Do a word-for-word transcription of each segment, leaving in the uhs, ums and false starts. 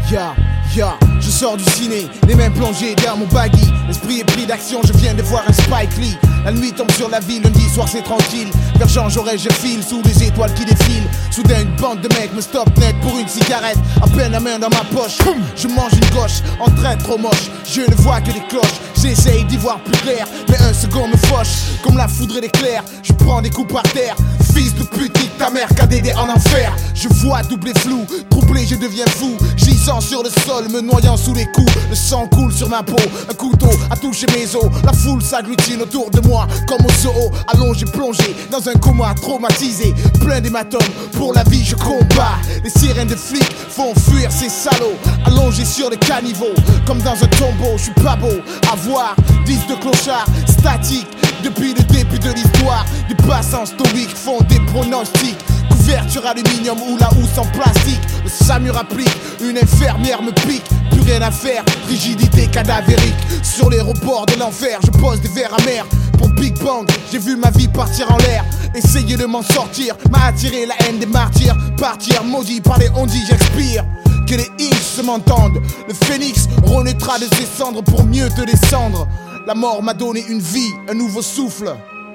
Ya, ya, je sors du ciné, les mains plongées dans mon baggy. L'esprit est pris d'action, je viens de voir un Spike Lee. La nuit tombe sur la ville, lundi soir c'est tranquille. Vers Jean Jaurès je file, sous les étoiles qui défilent. Soudain une bande de mecs me stoppe net pour une cigarette. À peine la main dans ma poche, je mange une gauche. En train trop moche, je ne vois que des cloches. J'essaye d'y voir plus clair, mais un second me fauche. Comme la foudre et l'éclair, je prends des coups par terre. Fils de pute, nique ta mère, K D D en enfer. Je vois double et flou, troublé je deviens fou. Gisant sur le sol, me noyant sous les coups. Le sang coule sur ma peau, un couteau a touché mes os. La foule s'agglutine autour de moi comme au zoo. Allongé, plongé dans un coma traumatisé. Plein d'hématomes, pour la vie je combats. Les sirènes de flics font fuir ces salauds. Allongé sur le caniveau, comme dans un tombeau. Je suis pas beau à voir, dix de clochard statique. Depuis le début de l'histoire, des passants stoïques font des pronostics. Couverture aluminium ou la housse en plastique. Le SAMUR applique, une infirmière me pique. Plus rien à faire, rigidité cadavérique. Sur les rebords de l'enfer, je pose des verres amers. Pour Big Bang, j'ai vu ma vie partir en l'air. Essayer de m'en sortir m'a attiré la haine des martyrs. Partir maudit par les ondits, j'expire. Que les X se m'entendent. Le phénix renaîtra de ses cendres pour mieux te descendre. La mort m'a donné une vie, un nouveau souffle.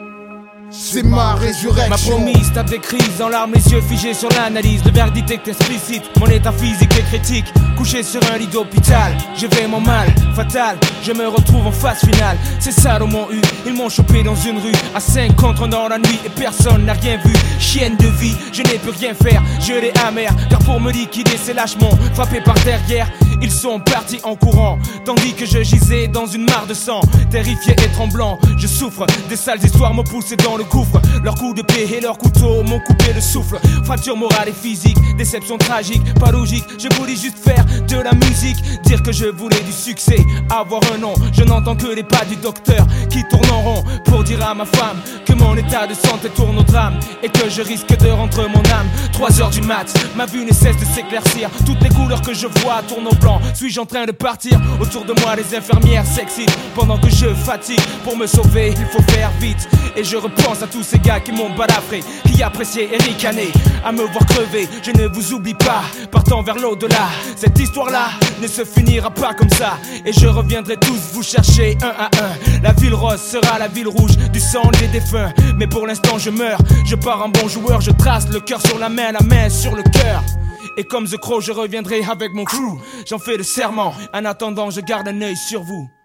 C'est ma résurrection. Ma promise tape des crises en larmes, les yeux figés sur l'analyse. Le verdict est explicite, mon état physique est critique. Couché sur un lit d'hôpital, je vais mon mal, fatal. Je me retrouve en phase finale. Ces salauds m'ont eu, ils m'ont chopé dans une rue. À cinq contre un dans la nuit et personne n'a rien vu. Chienne de vie, je n'ai pu rien faire. Je l'ai amer, car pour me liquider ces lâches m'ont frappé par derrière. Ils sont partis en courant, tandis que je gisais dans une mare de sang. Terrifié et tremblant, je souffre. Des sales histoires m'ont poussé dans le gouffre. Leurs coups d'épée et leurs couteaux m'ont coupé le souffle. Fracture morale et physique, déception tragique, pas logique. Je voulais juste faire de la musique, dire que je voulais du succès, avoir un nom. Je n'entends que les pas du docteur qui tournent en rond pour dire à ma femme que mon état de santé tourne au drame et que je risque de rendre mon âme. Trois heures du mat, ma vue ne cesse de s'éclaircir. Toutes les couleurs que je vois tournent au blanc. Suis-je en train de partir? Autour de moi les infirmières s'excitent pendant que je fatigue. Pour me sauver il faut faire vite. Et je repense à tous ces gars qui m'ont balafré, qui appréciaient et ricané à me voir crever. Je ne vous oublie pas, partant vers l'au-delà. Cette histoire-là ne se finira pas comme ça. Et je reviendrai tous vous chercher un à un. La ville rose sera la ville rouge du sang des défunts. Mais pour l'instant je meurs, je pars en bon joueur. Je trace le cœur sur la main, la main sur le cœur. Et comme The Crow je reviendrai avec mon crew. J'en fais le serment, en attendant je garde un œil sur vous.